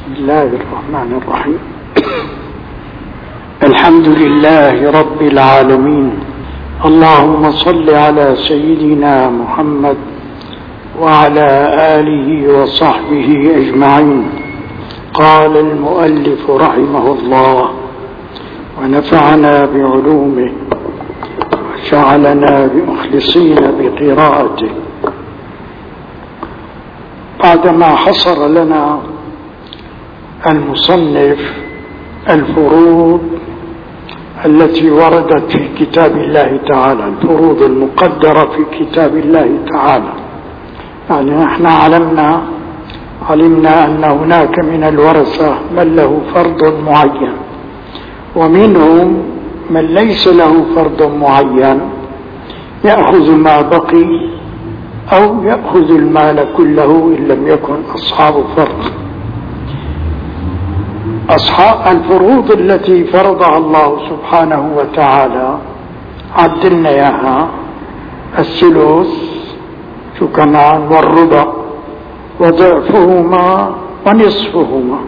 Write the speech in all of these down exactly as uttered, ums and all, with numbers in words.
بسم الله الرحمن الرحيم. الحمد لله رب العالمين، اللهم صل على سيدنا محمد وعلى آله وصحبه أجمعين. قال المؤلف رحمه الله: ونفعنا بعلومه وجعلنا بمخلصين بقراءته. بعدما حصر لنا المصنف الفروض التي وردت في كتاب الله تعالى، الفروض المقدرة في كتاب الله تعالى، يعني نحن علمنا علمنا أن هناك من الورثة من له فرض معين، ومنهم من ليس له فرض معين يأخذ ما بقي أو يأخذ المال كله إن لم يكن أصحاب فرض. أصحاب الفروض التي فرضها الله سبحانه وتعالى عدلنا إياها: الثلث شو كمان، والربع، وضعفهما ونصفهما،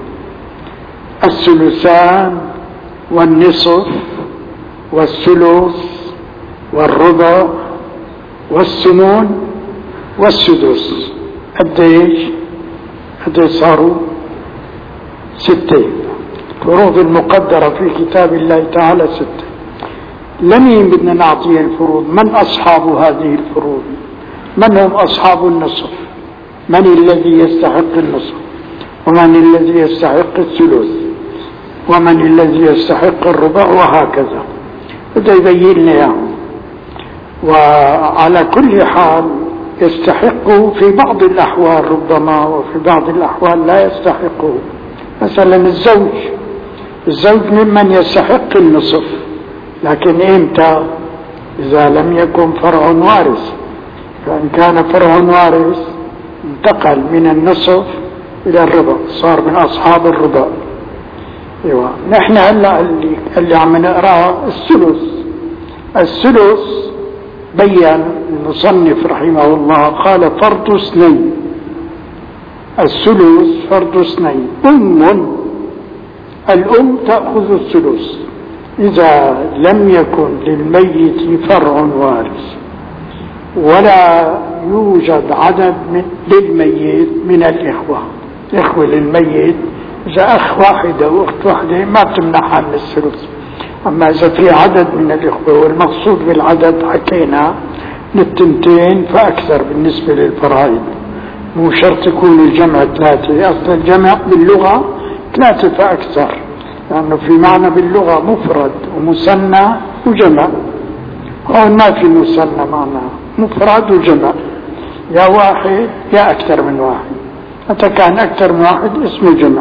الثلثان والنصف والثلث والربع والثمن والسدس. قديش قديش صاروا؟ ستة. فروض المقدرة في كتاب الله تعالى ستة. لمين بدنا نعطيه الفروض؟ من أصحاب هذه الفروض؟ من هم أصحاب النصف؟ من الذي يستحق النصف؟ ومن الذي يستحق الثلث؟ ومن الذي يستحق الربع؟ وهكذا بده يبين لنا. وعلى كل حال يستحقه في بعض الأحوال ربما، وفي بعض الأحوال لا يستحقه. مثلا الزوج الزوج ممن يستحق النصف، لكن إمتى؟ إذا لم يكن فرع وارث. فإن كان فرع وارث انتقل من النصف إلى الربع، صار من أصحاب الربع. ايوه، نحن هلا اللي اللي عم نقراه الثلث. الثلث بين المصنف رحمه الله، قال: فرض اثنين. الثلث فرض اثنين. أم الأم تأخذ الثلث إذا لم يكن للميت فرع وارث ولا يوجد عدد من للميت من الإخوة. إخوة للميت إذا أخ واحد أو أخت واحدة ما بتمنعها من الثلث. أما إذا في عدد من الإخوة، والمقصود بالعدد حكينا للتنتين فأكثر بالنسبة للفرائض، مو شرط يكون الجمع ثلاثة. أصل الجمع باللغة ثلاثة فأكثر، لأنه في معنى باللغة مفرد ومثنى وجمع. هون ما في مثنى، معناه مفرد وجمع، يا واحد يا أكثر من واحد. متى كان أكثر من واحد اسمه جمع.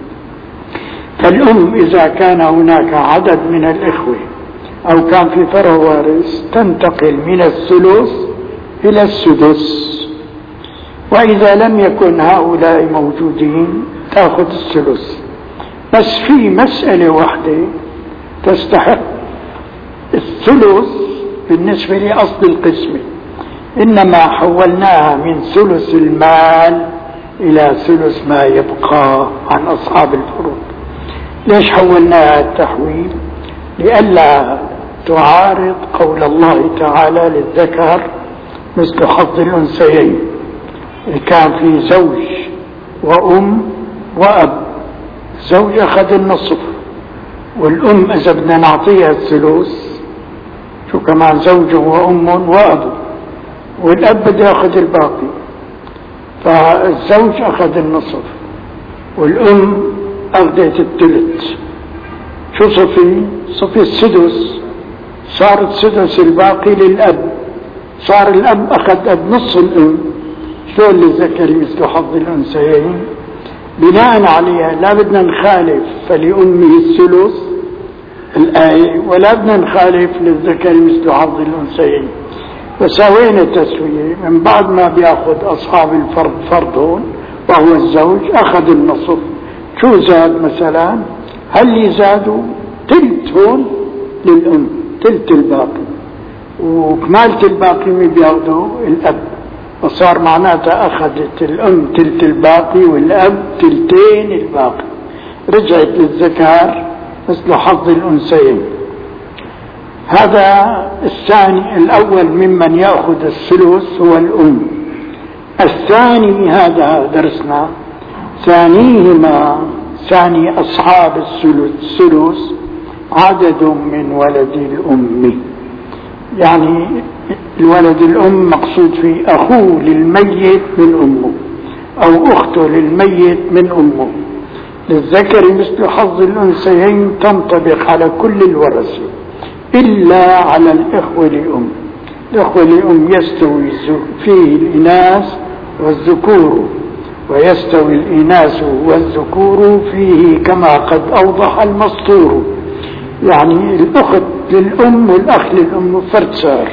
فالأم إذا كان هناك عدد من الإخوة أو كان في فرع وارث تنتقل من الثلث إلى السدس، وإذا لم يكن هؤلاء موجودين تأخذ الثلث. بس في مسألة واحدة تستحق الثلث بالنسبة لأصل القسمة، إنما حولناها من ثلث المال إلى ثلث ما يبقى عن أصحاب الفروض. ليش حولناها التحويل؟ لئلا تعارض قول الله تعالى: للذكر مثل حظ الأنثيين. كان في زوج وأم وأب، زوج أخذ النصف، والأم إذا بدنا نعطيها الثلث شو كمان زوج وأم وأب، والأب بده يأخذ الباقي. فالزوج أخذ النصف والأم أخذت الثلث. شو صفي؟ صفي السدس، صار السدس الباقي للأب، صار الأب أخذ أب نص الأم. شو اللي ذكر مثل حظ الأنثيين؟ بناء عليها لا بدنا نخالف فلأمه الثلث الآية، ولا بدنا نخالف للذكر مثل حظ الأنثيين. فسوينا تسوية. من بعد ما بياخذ أصحاب الفرض فرضهم وهو الزوج أخذ النصف. شو زاد مثلا؟ هل زادوا تلتون للأم، تلت الباقي، وكمالة الباقي مين بياخذوا؟ الأب. وصار معناتها أخذت الأم تلت الباقي والأب تلتين الباقي، رجعت للذكر مثل حظ الأنثيين. هذا الثاني. الأول ممن يأخذ الثلث هو الأم. الثاني هذا درسنا ثانيهما ثاني أصحاب الثلث عدد من ولد الأم، يعني الولد الأم مقصود فيه أخوه للميت من أمه أو أخته للميت من أمه. للذكر مثل حظ الأنثيين تنطبق على كل الورثة إلا على الإخوة لأم. الإخوة لأم يستوي فيه الإناث والذكور، ويستوي الإناث والذكور فيه كما قد أوضح المسطور. يعني الأخت للأم والأخ للأم فرد صار.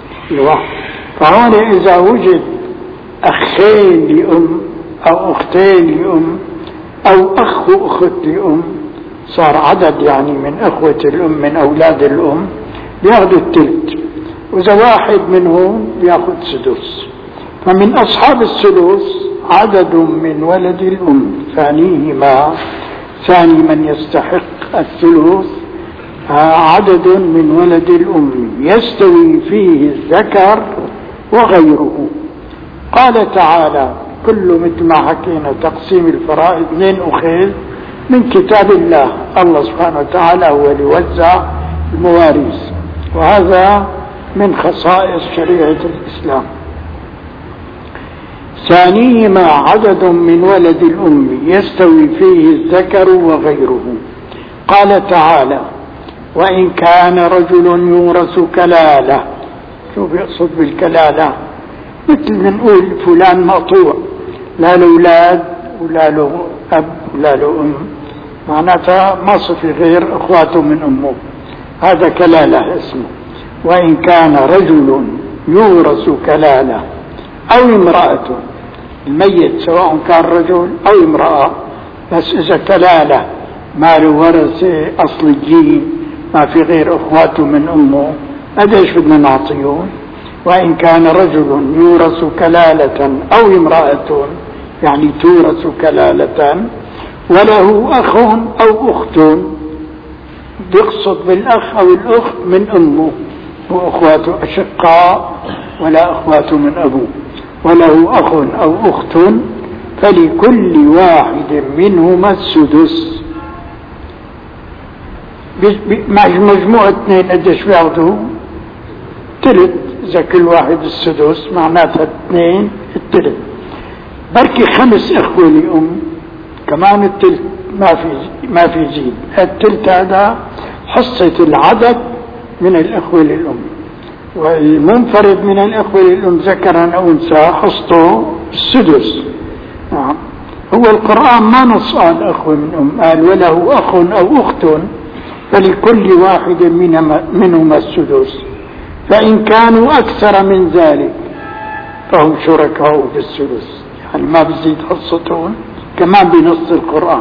فهنا إذا وجد أخين لأم أو أختين لأم أو أخ وأخت لأم صار عدد يعني من أخوة الأم من أولاد الأم بياخذوا التلت، وإذا واحد منهم بياخذ سدس. فمن أصحاب الثلث عدد من ولد الأم ثانيهما ثاني من يستحق الثلث عدد من ولد الأم يستوي فيه الذكر وغيره. قال تعالى كل مثل ما حكينا تقسيم الفرائض من أخذ من كتاب الله. الله سبحانه وتعالى هو اللي وزع المواريث، وهذا من خصائص شريعة الإسلام. ثانيهما عدد من ولد الأم يستوي فيه الذكر وغيره. قال تعالى وإن كان رجل يورث كلالة. شو بيقصد بالكلالة؟ مثل ما نقول فلان مقطوع، لا له أولاد ولا له أب ولا له أم، معناتها ما صفي غير أخواته من أمه، هذا كلالة اسمه. وإن كان رجل يورث كلالة أو امرأة، الميت سواء كان رجل أو امرأة، بس إذا كلالة ما له ورثة أصليين ما في غير أخواته من أمه، هذا إيش بدنا نعطيهم؟ وإن كان رجل يورث كلالة أو امرأة يعني تورث كلالة وله أخ أو أخت، بيقصد بالأخ أو الأخت من أمه وأخواته أشقاء ولا أخواته من أبوه، وله أخ أو أخت فلكل واحد منهما السدس. مجموعة اثنين قديش بياخذوا؟ تلت. إذا كل واحد السدس معناتها اثنين التلت. بركي خمس إخوة لأم كمان التلت ما في ما في زيد. التلت هذا حصة العدد من الإخوة للأم، والمنفرد من الإخوة للأم ذكرا أو أنثى حصته السدس. نعم. هو القرآن ما نص قال أخوة من أم، قال وله أخ أو أخت فلكل واحد منهما السدس، فإن كانوا أكثر من ذلك فهم شركاء في السدس، يعني ما بزيد حصتهم كمان بنص القرآن.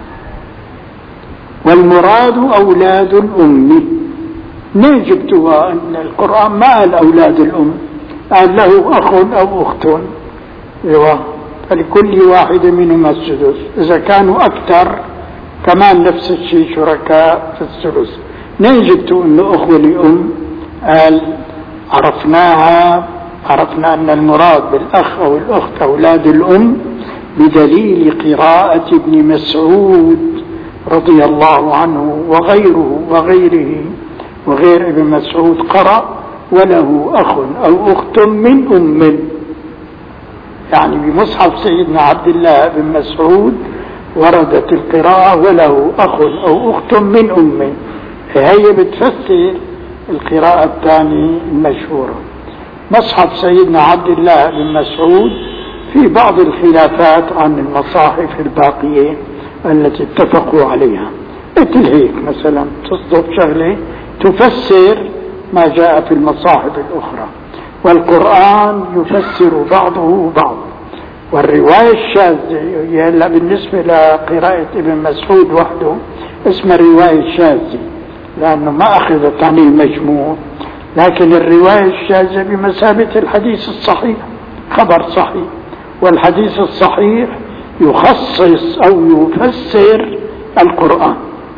والمراد أولاد الأم. ليه جبتوها؟ أن القرآن ما قال أولاد الأم، قال له أخ أو أخت، ايوه فلكل واحد منهما السدس. إذا كانوا أكثر كمان نفس الشيء شركاء في الثلث. ليه جبتوا أنه أخوة لأم؟ قال عرفناها عرفنا أن المراد بالأخ أو الأخت أولاد الأم بدليل قراءة ابن مسعود رضي الله عنه وغيره وغيره وغير ابن مسعود قرأ وله أخ أو أخت من أم، يعني بمصحف سيدنا عبد الله بن مسعود وردت القراءة وله أخ أو أخت من أم. هي بتفسر القراءة الثانية المشهورة. مصحف سيدنا عبد الله بن مسعود في بعض الخلافات عن المصاحف الباقية التي اتفقوا عليها، مثل هيك مثلا تصدق شغلة تفسر ما جاء في المصاحف الأخرى، والقرآن يفسر بعضه بعض. والرواية الشاذة هي بالنسبة لقراءة ابن مسعود وحده اسمها رواية شاذة لأنه ما أخذت عن المجموع، لكن الرواية الشاذة بمثابة الحديث الصحيح خبر صحيح، والحديث الصحيح يخصص أو يفسر القرآن.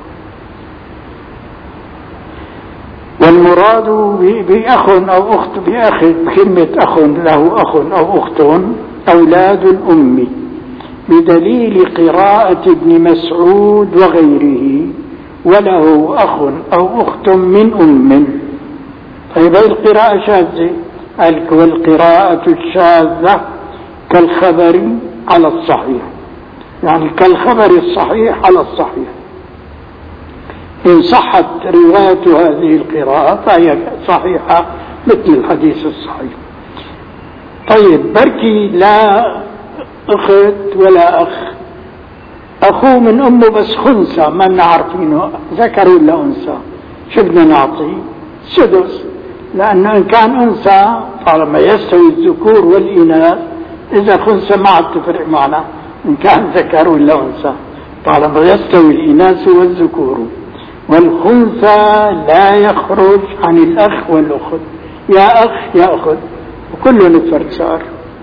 والمراد بأخ أو أخت بأخ كلمة أخ له أخ أو أخت أولاد الأم، بدليل قراءة ابن مسعود وغيره وله أخ أو أخت من أم. طيب القراءة شاذة، والقراءة الشاذة كالخبر على الصحيح، يعني كالخبر الصحيح على الصحيح. إن صحت رواية هذه القراءة فهي صحيحة مثل الحديث الصحيح. طيب بركي لا أخت ولا أخ، أخوه من أمه بس خنثى ما نعرفينه ذكر ولا أنثى، شو بدنا نعطيه؟ سدس، لأنه إن كان أنثى طالما يستوي الذكور والإناث، إذا خنثى ما عاد تفرق معنا إن كان ذكر ولا أنثى طالما يستوي الإناث والذكور. والخنثى لا يخرج عن الأخ والأخت، يا أخ يا أخت وكله نفرد صار.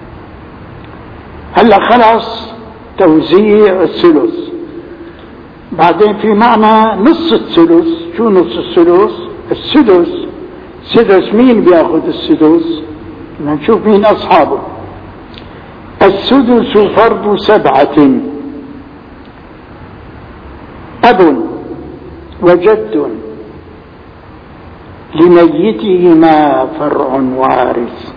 هلا خلاص توزيع الثلث، بعدين في معنى نص الثلث. شو نص الثلث؟ السدس. السدس مين بياخذ السدس؟ نشوف مين أصحابه. السدس فرض سبعة: أب وجد لميتهما فرع وارث.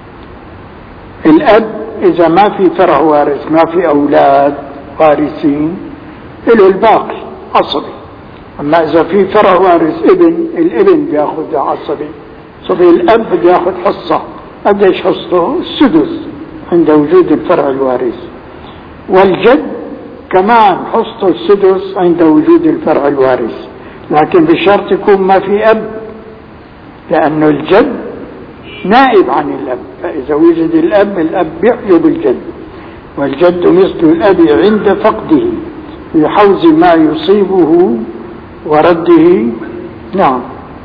الأب إذا ما في فرع وارث، ما في أولاد وارثين، له الباقي عصبي. أما إذا في فرع وارث ابن، الابن بياخذ عصبي. صبي الأب بياخذ حصة. قديش حصته؟ السدس عند وجود الفرع الوارث. والجد كمان حصته السدس عند وجود الفرع الوارث، لكن بشرط يكون ما في أب، لأنه الجد نائب عن الأب، فإذا وجد الأب الأب يحجب الجد، والجد مثل الأب عند فقده بحوز ما يصيبه ورده. نعم.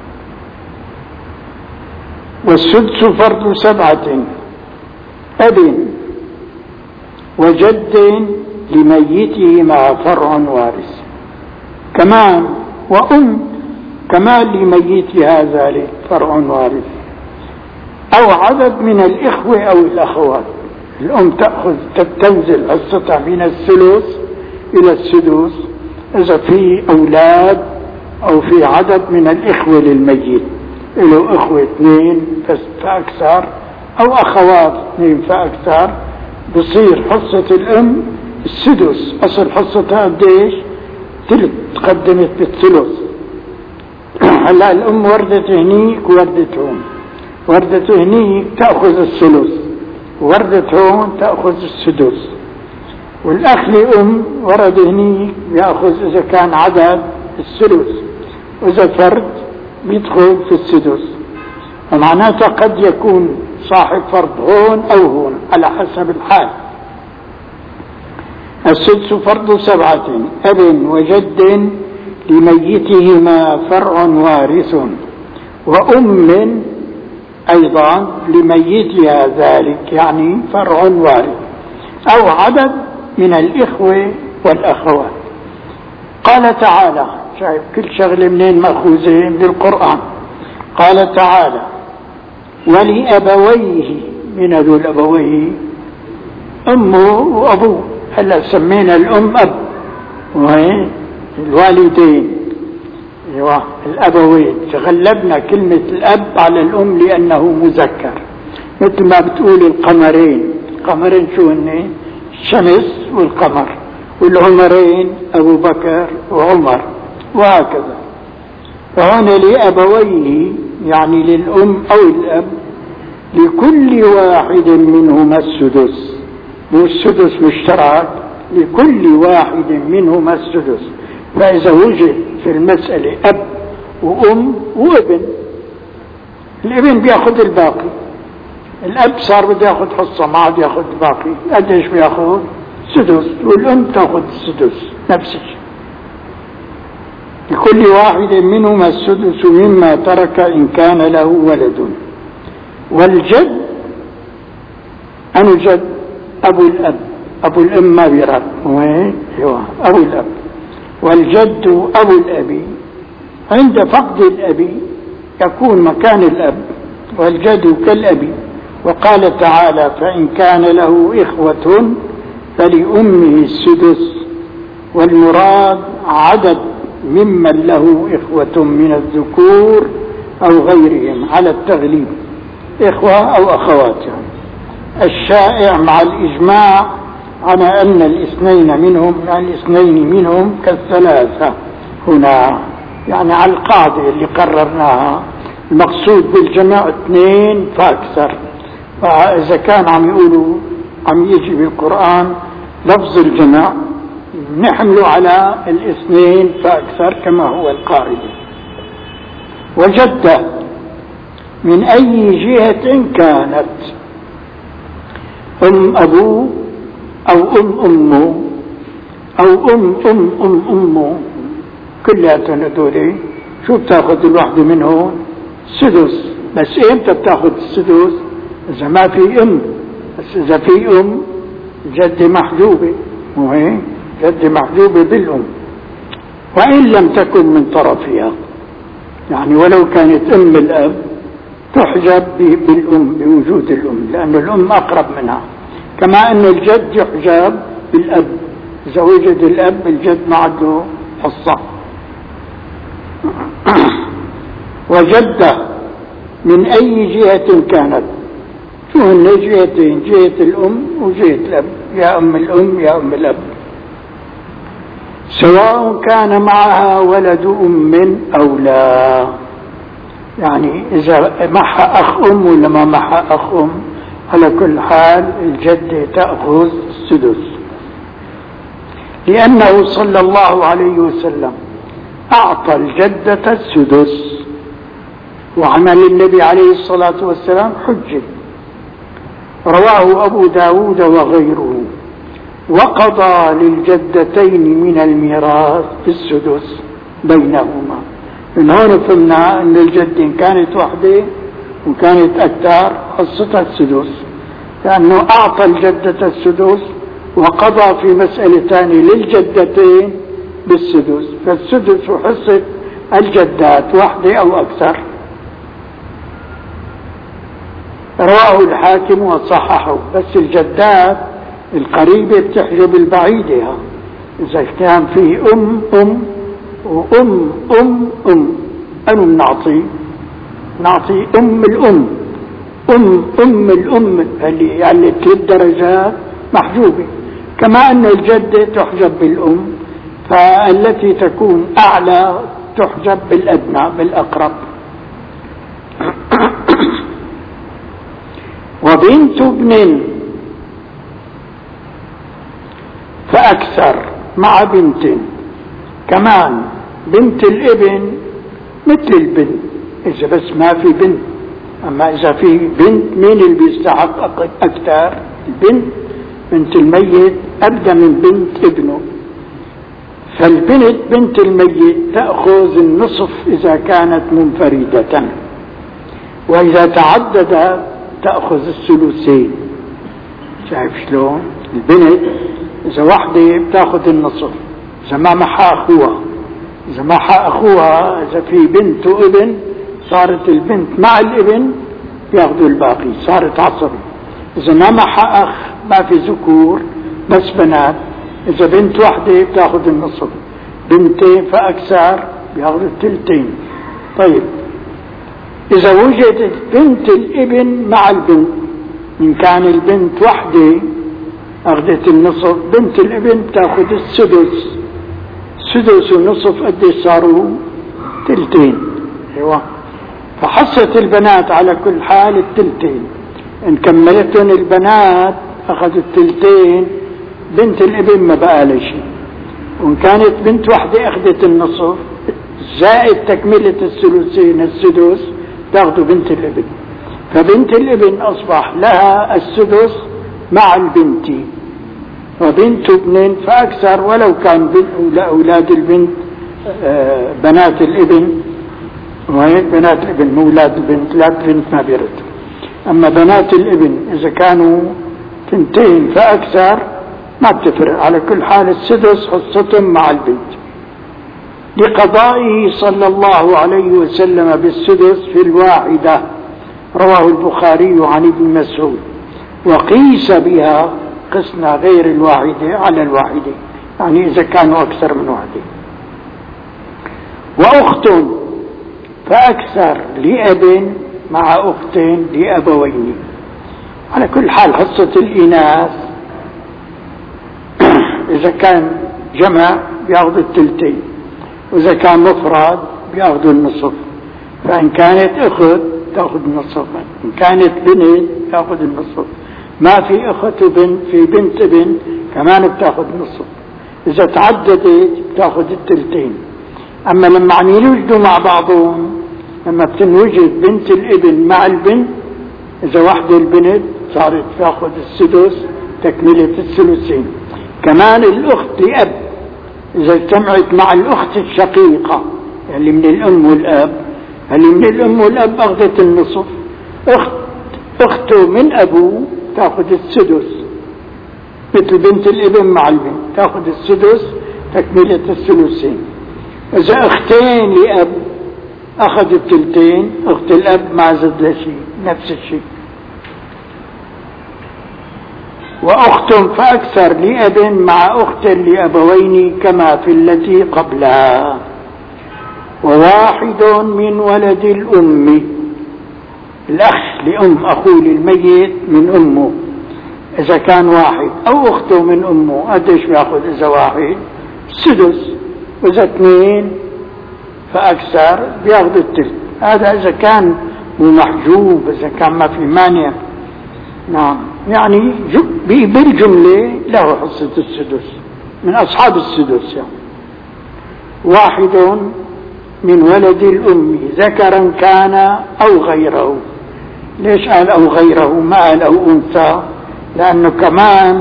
والسدس فرض سبعة: أب وجد لميتهما فرع وارث، كمان وأم كمان لميتها ذلك فرع وارث، أو عدد من الإخوة أو الأخوات. الأم تأخذ تنزل حصتها من الثلث إلى السدس إذا في أولاد أو في عدد من الإخوة للميت، له إخوة اثنين فأكثر أو أخوات اثنين فأكثر، بصير حصة الأم السدس. أصل حصتها قديش؟ ثلث، تقدمت بالثلث. هلا الأم وردت هنيك وردت هون، وردت هنيك تأخذ الثلث، وردت هون تأخذ السدس. والأخ لأم ورد هنيك يأخذ إذا كان عدد الثلث، وإذا فرد بيدخل في السدس. ومعناته قد يكون صاحب فرض هون أو هون على حسب الحال. السدس فرض سبعة: أب وجد لميتهما فرع وارث، وأم أيضا لميتها ذلك، يعني فرع وارث، أو عدد من الإخوة والأخوات. قال تعالى، شايف كل شغلة منين مأخوذة؟ من القرآن. قال تعالى: ولأبويه. من هذول أبويه؟ أمه وأبوه. هلا سمينا الأم أب، وهي الوالدين. ايوه الأبوين. تغلبنا كلمة الأب على الأم لأنه مذكر، مثل ما بتقول القمرين. القمرين شو هن؟ الشمس والقمر. والعمرين أبو بكر وعمر، وهكذا. فهنا لأبويه يعني للأم أو الأب، لكل واحد منهما السدس. والسدس مشترك، لكل واحد منهما السدس. فإذا وجد في المسألة أب وأم وابن، الابن بياخذ الباقي. الأب صار بده ياخذ حصة، ما عاد ياخذ الباقي. قديش بياخذ؟ سدس. والأم تاخذ السدس نفس الشيء. لكل واحد منهما السدس مما ترك إن كان له ولد. والجد أنو جد أبو الأب، أبو الأم ما بيرد، أبو الأب، والجد أبو الأب. عند فقد الأب يكون مكان الأب، والجد كالأب. وقال تعالى: فإن كان له إخوة فلأمه السدس، والمراد عدد ممن له إخوة من الذكور أو غيرهم على التغليب، إخوة أو أخوات. الشائع مع الإجماع على أن الاثنين منهم يعني الاثنين منهم كالثلاثة هنا، يعني على القاعدة اللي قررناها، المقصود بالجمع اثنين فأكثر. فإذا كان عم يقولوا عم يجي بالقرآن لفظ الجمع نحمله على الاثنين فأكثر كما هو القاعدة. وجدة من أي جهة كانت، أم أبوه أو أم أمه أو أم أم أم أمه، كلها هذول شو بتاخذ الواحدة منهم؟ سدس. بس إمتى بتاخذ السدس؟ إذا ما في أم. بس إذا في أم جدة محجوبة، مو هيك؟ جدة محجوبة بالأم، وإن لم تكن من طرفها، يعني ولو كانت أم الأب تحجب بالأم بوجود الأم، لأن الأم أقرب منها. كما أن الجد يحجب بالأب، إذا وجد الأب الجد ما عنده حصة. وجدة من أي جهة كانت، شو هن جهتين، جهة الأم وجهة الأب، يا أم الأم يا أم الأب، سواء كان معها ولد أم أو لا. يعني إذا معها أخ أم ولا ما معها أخ أم، على كل حال الجدة تأخذ السدس، لأنه صلى الله عليه وسلم أعطى الجدة السدس، وعمل النبي عليه الصلاة والسلام حجة. رواه أبو داود وغيره. وقضى للجدتين من الميراث السدس بينهما. من هون فهمنا أن الجد إن كانت وحدة وكانت أكثر حصتها السدس، لأنه أعطى الجدة السدس وقضى في مسألة ثانية للجدتين بالسدس، فالسدس حصة الجدات وحدة أو أكثر. رواه الحاكم وصححه. بس الجدات القريبة بتحجب البعيدة. إذا كان فيه أم أم وأم أم أم أنو بنعطي نعطي أم الأم، أم أم الأم اللي يعني ثلاث درجات محجوبة. كما أن الجدة تحجب بالأم، فالتي تكون أعلى تحجب بالأدنى بالأقرب. وبنت ابن فأكثر مع بنت، كمان بنت الابن مثل البنت إذا بس ما في بنت. أما إذا في بنت مين اللي بيستحق أكثر؟ البنت. بنت الميت أبدأ من بنت ابنه، فالبنت بنت الميت تأخذ النصف إذا كانت منفردة، وإذا تعدد تأخذ الثلثين. شايف شلون؟ البنت إذا واحدة بتاخذ النصف إذا ما معها أخوها، إذا معها أخوها إذا في بنت وابن صارت البنت مع الابن بياخذوا الباقي، صارت عصبي. إذا ما معها أخ ما في ذكور بس بنات، إذا بنت واحدة بتاخذ النصف، بنتين فأكثر بياخذوا الثلثين. طيب إذا وجدت بنت الابن مع البنت، إن كان البنت وحدة أخذت النصف، بنت الابن تأخذ السدس. سدس ونصف قد صاروا تلتين. ايوه. فحصة البنات على كل حال التلتين، إن كملتهم البنات أخذوا التلتين، بنت الابن ما بقى لها شيء. وإن كانت بنت واحدة أخذت النصف زائد تكملة الثلثين السدس تاخذوا بنت الابن، فبنت الابن أصبح لها السدس مع البنت. وبنت ابن فأكثر ولو كان أولاد البنت بنات الابن، وهيك بنات الابن مو أولاد البنت، لا البنت ما بيرد. أما بنات الابن إذا كانوا تنتين فأكثر ما بتفرق، على كل حال السدس حصتهم مع البنت، لقضائه صلى الله عليه وسلم بالسدس في الواحدة، رواه البخاري عن ابن مسعود. وقيس بها، قسنا غير الواحدة على الواحدة، يعني إذا كانوا أكثر من واحدة. وأخت فأكثر لأب مع أخت لأبوين. على كل حال حصة الإناث إذا كان جمع بيأخذ الثلثين، وإذا كان مفرد بيأخذ النصف. فإن كانت أخت تأخذ النصف، إن كانت بنت تأخذ النصف. ما في أخت بنت في بنت ابن كمان بتأخذ النصف. إذا تعددت بتأخذ الثلثين. أما لما عم يوجدوا مع بعضهم، لما بتنوجد بنت الابن مع البنت، إذا واحدة البنت صارت تأخذ السدس تكملة الثلثين. كمان الأخت لأب إذا اجتمعت مع الأخت الشقيقة اللي من الأم والأب، اللي من الأم والأب أخذت النصف. أخت أخته من أبوه تأخذ السدس، مثل بنت الابن مع البنت تأخذ السدس تكملة الثلثين. إذا أختين لأب أخذ الثلثين، أخت الأب ما زاد له شيء، نفس الشيء. وأخت فأكثر لأب مع أخت لأبوين كما في التي قبلها. وواحد من ولد الأم، الأخ لأم أخوه للميت من أمه إذا كان واحد، أو أخته من أمه قديش بياخذ إذا واحد؟ سدس. وإذا اثنين فأكثر بياخذ الثلث. هذا إذا كان مو محجوب، إذا كان ما في مانع. نعم، يعني بالجملة له حصة السدس من أصحاب السدس. يعني واحد من ولد الأم ذكرا كان أو غيره. ليش قال أو غيره ما قال أو أنثى؟ لأنه كمان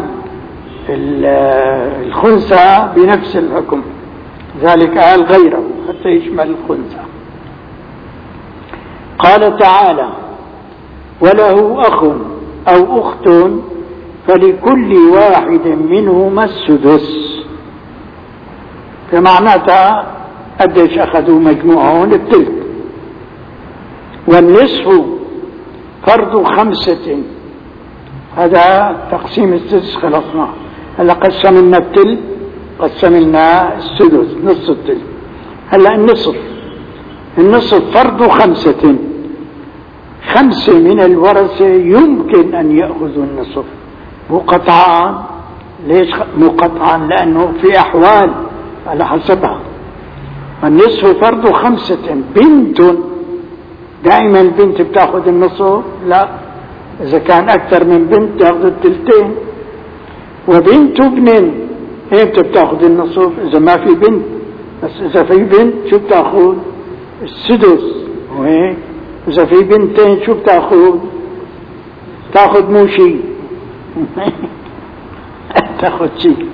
الخنثى بنفس الحكم، ذلك قال غيره حتى يشمل الخنثى. قال تعالى: وله أخ أو أخت فلكل واحد منهما السدس. فمعناتها قديش أخذوا مجموعهم؟ الثلث. والنصف فرض خمسة. هذا تقسيم السدس خلصنا. هلا قسم لنا الثلث، قسم لنا السدس نص الثلث. هلا النصف، النصف فرض خمسة. خمسة من الورثة يمكن أن يأخذوا النصف، مو قطعان. ليش مو قطعان؟ لأنه في أحوال على حسبها. النصف فرض خمسة. بنت دائما البنت بتاخذ النصف؟ لا، إذا كان أكثر من بنت تاخذ الثلثين. وبنت ابن امتى بتاخذ النصف؟ إذا ما في بنت. بس إذا في بنت شو بتاخذ؟ السدس. وهيك إذا في بنتين شو بتاخذ؟ تاخذ مو شيء تاخذ شيء.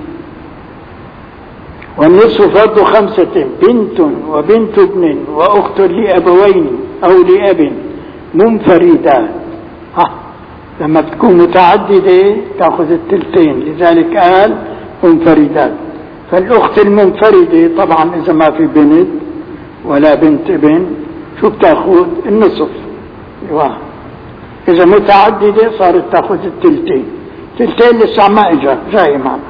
والنصف فرض خمسة. بنت وبنت ابن وأخت لأبوين أو لأب منفردات. ها، لما تكون متعددة تأخذ الثلثين، لذلك قال منفردات. فالأخت المنفردة طبعا إذا ما في بنت ولا بنت ابن شو بتاخذ؟ النصف. إذا متعددة صارت تأخذ الثلثين. الثلثين لسه ما إجا، جاي معنا.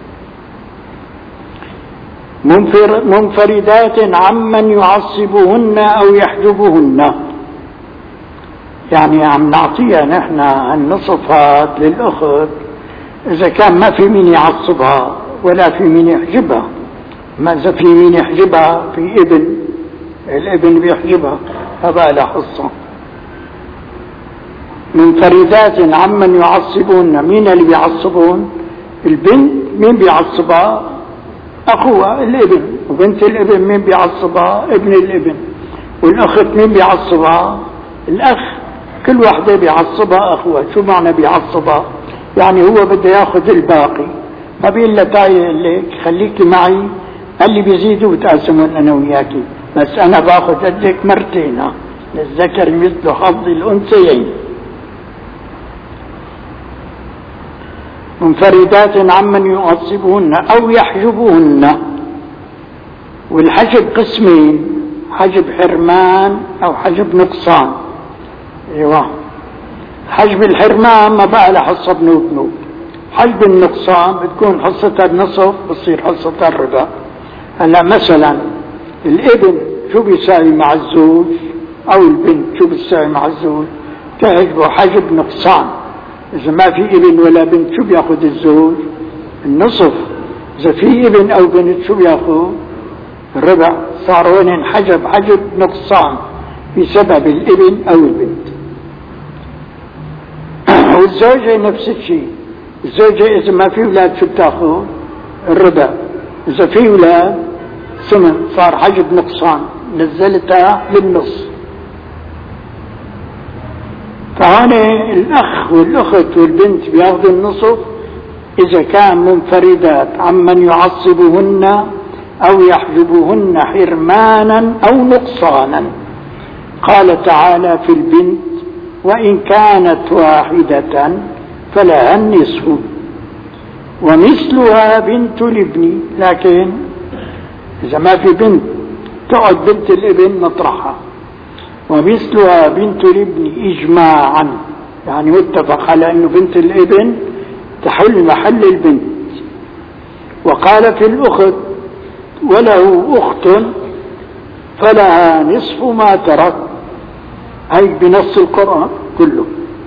منفر منفردات عمن يعصبهن أو يحجبهن. يعني عم نعطيها نحن النصفات للأخت إذا كان ما في مين يعصبها ولا في مين يحجبها. ما إذا في مين يحجبها، في ابن، الابن بيحجبها، هذا له حصة. منفردات عمن يعصبهن. مين اللي بيعصبون؟ البنت. مين بيعصبها؟ أخوها الابن. وبنت الابن مين بيعصبها؟ ابن الابن. والأخت مين بيعصبها؟ الأخ. كل واحدة بيعصبها أخوها. شو معنى بيعصبها؟ يعني هو بده ياخذ الباقي، ما بيقول لها تعي لك خليكي معي، اللي بيزيدوا بتقسمون أنا وياكي، بس أنا باخذ قدك مرتين، للذكر مثل حظ الأنثيين. منفردات عمن يعصبهن أو يحجبهن. والحجب قسمين: حجب حرمان أو حجب نقصان. ايوه، حجب الحرمان ما بقى له حصة بنوب بنوب. حجب النقصان بتكون حصتها النصف، بتصير حصتها الربع. هلا مثلا الابن شو بيساوي مع الزوج، او البنت شو بتساوي مع الزوج؟ تحجبه حجب نقصان. اذا ما في ابن ولا بنت شو بياخذ الزوج؟ النصف. اذا في ابن او بنت شو بياخذ؟ الربع. صار وين انحجب حجب نقصان بسبب الابن او البنت. والزوجة نفس الشيء. الزوجة اذا ما في اولاد شو بتاخذ؟ الربع. اذا في اولاد ثمن، صار حجب نقصان، نزلتها للنص. فهون الاخ والاخت والبنت بياخذوا النصف اذا كان منفردات عمن يعصبهن او يحجبهن حرمانا او نقصانا. قال تعالى في البنت: وان كانت واحدة فلها النصف ومثلها بنت الابن. لكن اذا ما في بنت تقعد بنت الابن مطرحها. ومثلها بنت الابن اجماعا، يعني متفق على انه بنت الابن تحل محل البنت. وقال في الاخت: وله اخت فلها نصف ما ترك، هي بنص القرآن كله.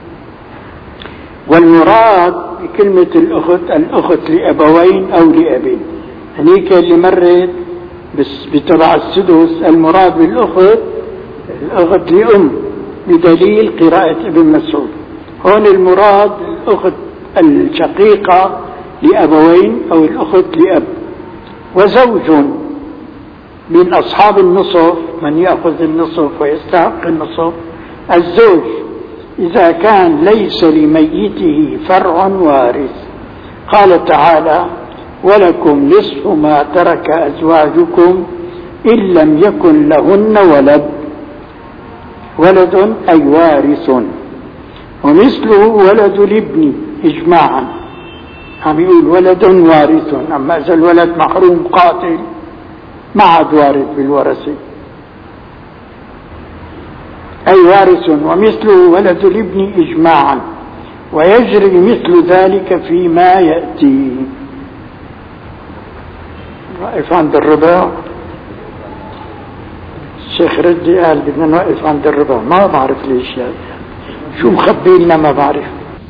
والمراد بكلمة الاخت الاخت لابوين او لابين. هنيك اللي مرت بس بتبع السدس، المراد بالاخت الاخت لأم بدليل قراءة ابن مسعود. هون المراد الاخت الشقيقة لابوين او الاخت لاب. وزوج من اصحاب النصف، من يأخذ النصف ويستحق النصف، الزوج اذا كان ليس لميته فرع وارث. قال تعالى: ولكم نصف ما ترك ازواجكم ان لم يكن لهن ولد. ولد اي وارث. ومثله ولد الابن اجماعا، عم يقول ولد وارث. اما اذا الولد محروم قاتل ما عاد وارث بالورثة، اي وارث. ومثله ولد الابن اجماعا، ويجري مثل ذلك فيما يأتي. واقف عند الربع. الشيخ ردي قال بدنا نوقف عند الربع، ما بعرف ليش يعني. شو مخبي لنا ما بعرف.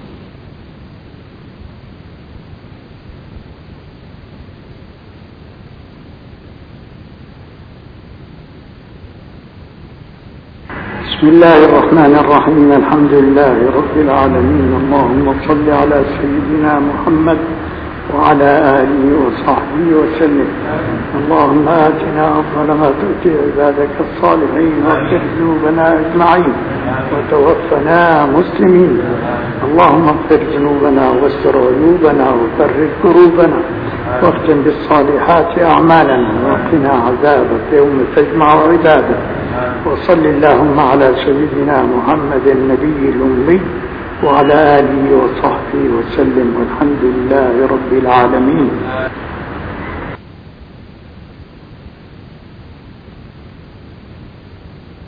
بسم الله الرحمن الرحيم. الحمد لله رب العالمين. اللهم صل على سيدنا محمد وعلى آله وصحبه وسلم. اللهم آتنا أفضل ما تؤتي عبادك الصالحين، واغفر ذنوبنا أجمعين، وتوفنا مسلمين. اللهم اغفر ذنوبنا واستر عيوبنا وفرج كروبنا، واختم بالصالحات أعمالنا، وقنا عذابك يوم تجمع عبادك. وصل اللهم على سيدنا محمد النبي الأمي وعلى آله وصحبه وسلم، والحمد لله رب العالمين.